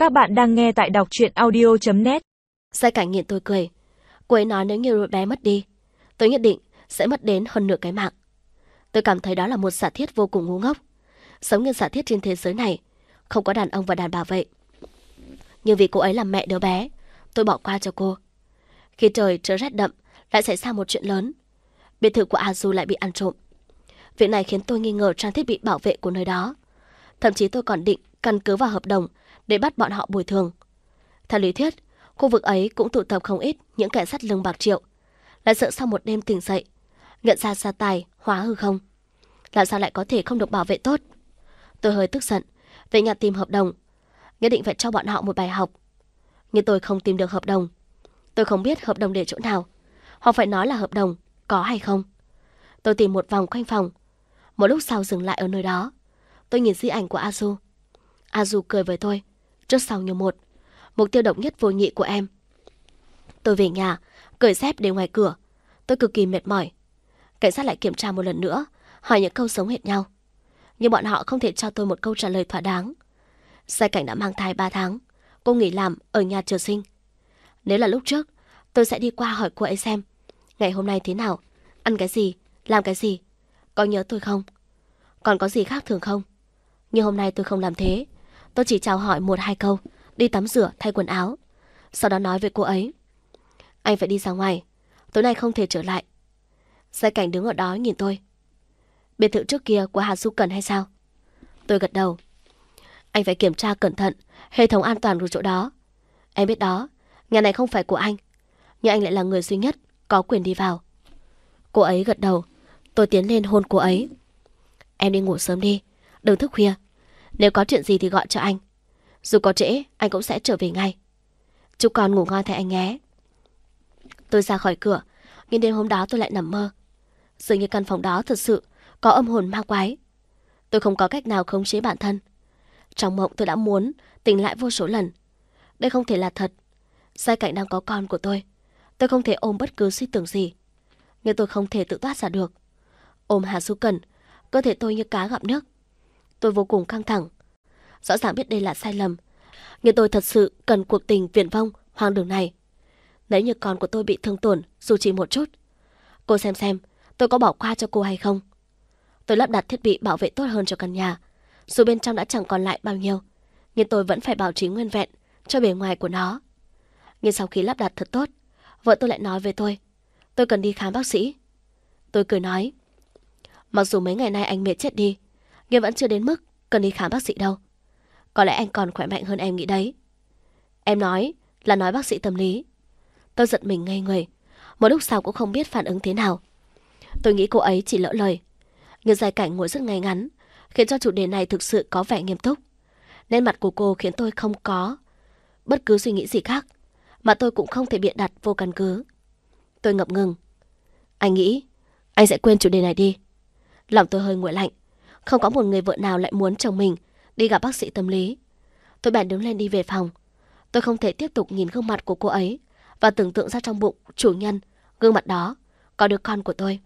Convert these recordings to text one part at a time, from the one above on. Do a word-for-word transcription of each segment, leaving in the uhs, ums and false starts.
Các bạn đang nghe tại đọc truyện audio chấm net. Giai Cảnh nhìn tôi cười. Cô ấy nói nếu như đứa bé mất đi, tôi nhất định sẽ mất đến hơn nửa cái mạng. Tôi cảm thấy đó là một giả thiết vô cùng ngu ngốc. Sống như giả thiết trên thế giới này, không có đàn ông và đàn bà vậy. Nhưng vì cô ấy là mẹ đứa bé, tôi bỏ qua cho cô. Khi trời trở rét đậm, lại xảy ra một chuyện lớn. Biệt thự của Azu lại bị ăn trộm. Việc này khiến tôi nghi ngờ trang thiết bị bảo vệ của nơi đó. Thậm chí tôi còn định căn cứ vào hợp đồng để bắt bọn họ bồi thường. Theo lý thuyết, khu vực ấy cũng tụ tập không ít những kẻ sắt lưng bạc triệu. Lại sợ sau một đêm tỉnh dậy, nhận ra gia tài hóa hư không. Làm sao lại có thể không được bảo vệ tốt? Tôi hơi tức giận, về nhà tìm hợp đồng, nhất định phải cho bọn họ một bài học. Nhưng tôi không tìm được hợp đồng. Tôi không biết hợp đồng để chỗ nào, hoặc phải nói là hợp đồng có hay không. Tôi tìm một vòng quanh phòng, một lúc sau dừng lại ở nơi đó. Tôi nhìn di ảnh của Azu. Azu cười với tôi, trước sau như một. Mục tiêu độc nhất vô nhị của em. Tôi về nhà, cởi dép để ngoài cửa. Tôi cực kỳ mệt mỏi. Cảnh sát lại kiểm tra một lần nữa, hỏi những câu giống hệt nhau. Nhưng bọn họ không thể cho tôi một câu trả lời thỏa đáng. Giai Cảnh đã mang thai ba tháng. Cô nghỉ làm ở nhà chờ sinh. Nếu là lúc trước, tôi sẽ đi qua hỏi cô ấy xem ngày hôm nay thế nào, ăn cái gì, làm cái gì, có nhớ tôi không, còn có gì khác thường không. Nhưng hôm nay tôi không làm thế. Tôi chỉ chào hỏi một hai câu, đi tắm rửa thay quần áo, sau đó nói với cô ấy: anh phải đi ra ngoài, tối nay không thể trở lại. Giai Cảnh đứng ở đó nhìn tôi. Biệt thự trước kia của Hà Du Cần hay sao? Tôi gật đầu. Anh phải kiểm tra cẩn thận hệ thống an toàn của chỗ đó. Em biết đó, nhà này không phải của anh, nhưng anh lại là người duy nhất có quyền đi vào. Cô ấy gật đầu. Tôi tiến lên hôn cô ấy. Em đi ngủ sớm đi, đừng thức khuya. Nếu có chuyện gì thì gọi cho anh. Dù có trễ, anh cũng sẽ trở về ngay. Chúc con ngủ ngon thay anh nhé. Tôi ra khỏi cửa, nhưng đêm hôm đó tôi lại nằm mơ. Dường như căn phòng đó thật sự có âm hồn ma quái. Tôi không có cách nào khống chế bản thân. Trong mộng tôi đã muốn tỉnh lại vô số lần. Đây không thể là thật. Giai Cảnh đang có con của tôi. Tôi không thể ôm bất cứ suy tưởng gì. Nhưng tôi không thể tự thoát ra được. Ôm Hà Du Cần, cơ thể tôi như cá gặp nước. Tôi vô cùng căng thẳng. Rõ ràng biết đây là sai lầm, nhưng tôi thật sự cần cuộc tình viển vông hoang đường này. Nếu như con của tôi bị thương tổn dù chỉ một chút, cô xem xem tôi có bỏ qua cho cô hay không. Tôi lắp đặt thiết bị bảo vệ tốt hơn cho căn nhà. Dù bên trong đã chẳng còn lại bao nhiêu, nhưng tôi vẫn phải bảo trì nguyên vẹn cho bề ngoài của nó. Nhưng sau khi lắp đặt thật tốt, vợ tôi lại nói với tôi tôi cần đi khám bác sĩ. Tôi cười nói, mặc dù mấy ngày nay anh mệt chết đi, nhưng vẫn chưa đến mức cần đi khám bác sĩ đâu. Có lẽ anh còn khỏe mạnh hơn em nghĩ đấy. Em nói là nói bác sĩ tâm lý. Tôi giật mình ngây người, một lúc sau cũng không biết phản ứng thế nào. Tôi nghĩ cô ấy chỉ lỡ lời. Nhưng Giai Cảnh ngồi rất ngay ngắn, khiến cho chủ đề này thực sự có vẻ nghiêm túc. Nét mặt của cô khiến tôi không có bất cứ suy nghĩ gì khác, mà tôi cũng không thể biện đặt vô căn cứ. Tôi ngập ngừng. Anh nghĩ anh sẽ quên chủ đề này đi. Lòng tôi hơi nguội lạnh. Không có một người vợ nào lại muốn chồng mình đi gặp bác sĩ tâm lý. Tôi bèn đứng lên đi về phòng. Tôi không thể tiếp tục nhìn gương mặt của cô ấy và tưởng tượng ra trong bụng chủ nhân gương mặt đó có đứa con của tôi.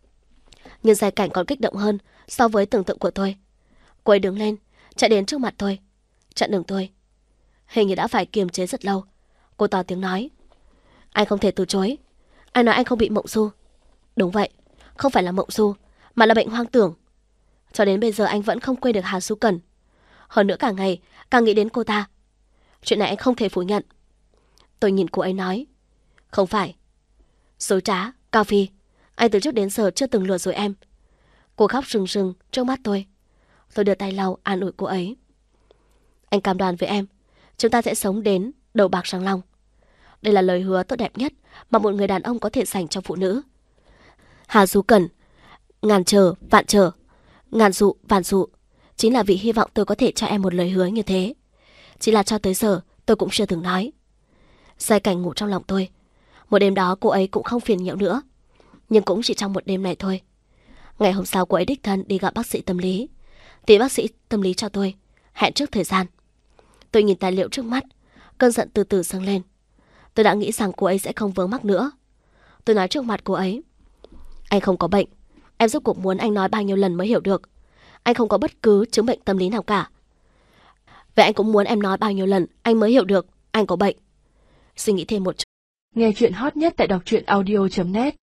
Nhưng Giai Cảnh còn kích động hơn so với tưởng tượng của tôi. Cô ấy đứng lên, chạy đến trước mặt tôi, chặn đường tôi. Hình như đã phải kiềm chế rất lâu. Cô to tiếng nói, anh không thể từ chối. Anh nói anh không bị mộng du. Đúng vậy, không phải là mộng du, mà là bệnh hoang tưởng. Cho đến bây giờ anh vẫn không quên được Hà Du Cần. Hơn nữa càng ngày càng nghĩ đến cô ta. Chuyện này anh không thể phủ nhận. Tôi nhìn cô ấy nói, không phải. Dối trá, Cao Phi, anh từ trước đến giờ chưa từng lừa dối em. Cô khóc rưng rưng trước mắt tôi. Tôi đưa tay lau an ủi cô ấy. Anh cam đoan với em, chúng ta sẽ sống đến đầu bạc răng long. Đây là lời hứa tốt đẹp nhất mà một người đàn ông có thể dành cho phụ nữ. Hà Du Cần, ngàn chờ vạn chờ, ngàn dụ vạn dụ, chính là vì hy vọng tôi có thể cho em một lời hứa như thế. Chỉ là cho tới giờ tôi cũng chưa từng nói. Giai Cảnh ngủ trong lòng tôi. Một đêm đó cô ấy cũng không phiền nhiễu nữa, nhưng cũng chỉ trong một đêm này thôi. Ngày hôm sau cô ấy đích thân đi gặp bác sĩ tâm lý, thì bác sĩ tâm lý cho tôi hẹn trước thời gian. Tôi nhìn tài liệu trước mắt, cơn giận từ từ dâng lên. Tôi đã nghĩ rằng cô ấy sẽ không vướng mắc nữa. Tôi nói trước mặt cô ấy, anh không có bệnh. Em rốt cuộc muốn anh nói bao nhiêu lần mới hiểu được. Anh không có bất cứ chứng bệnh tâm lý nào cả. Vậy anh cũng muốn em nói bao nhiêu lần anh mới hiểu được anh có bệnh. Suy nghĩ thêm một chút. Nghe chuyện hot nhất tại đọc truyện audio chấm net.